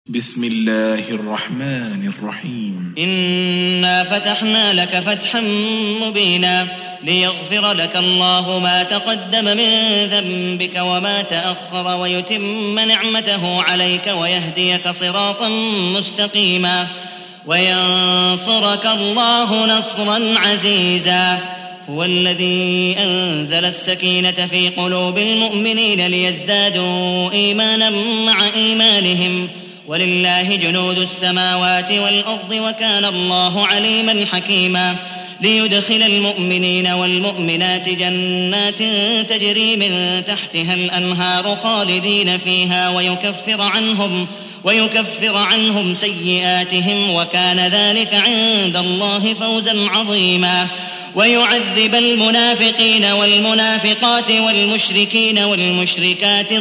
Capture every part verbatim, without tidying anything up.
بسم الله الرحمن الرحيم. إنا فتحنا لك فتحا مبينا ليغفر لك الله ما تقدم من ذنبك وما تأخر ويتم نعمته عليك ويهديك صراطا مستقيما وينصرك الله نصرا عزيزا. هو الذي أنزل السكينة في قلوب المؤمنين ليزدادوا إيمانا مع إيمانهم ولله جنود السماوات والأرض وكان الله عليما حكيما. ليدخل المؤمنين والمؤمنات جنات تجري من تحتها الأنهار خالدين فيها ويكفر عنهم ويكفر عنهم سيئاتهم وكان ذلك عند الله فوزا عظيما. ويعذب المنافقين والمنافقات والمشركين والمشركات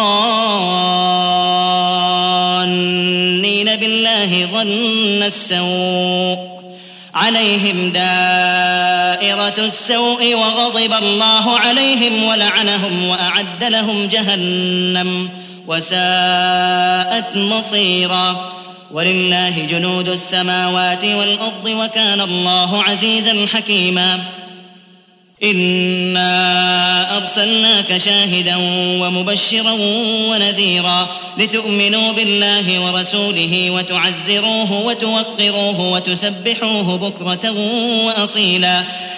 الظانين بالله ظن السوء عليهم دائرة السوء وغضب الله عليهم ولعنهم وأعد لهم جهنم وساءت مصيرا. ولله جنود السماوات والأرض وكان الله عزيزا حكيما. إنا أرسلناك شاهدا ومبشرا ونذيرا لتؤمنوا بالله ورسوله وتعزروه وتوقروه وتسبحوه بكرة وأصيلا.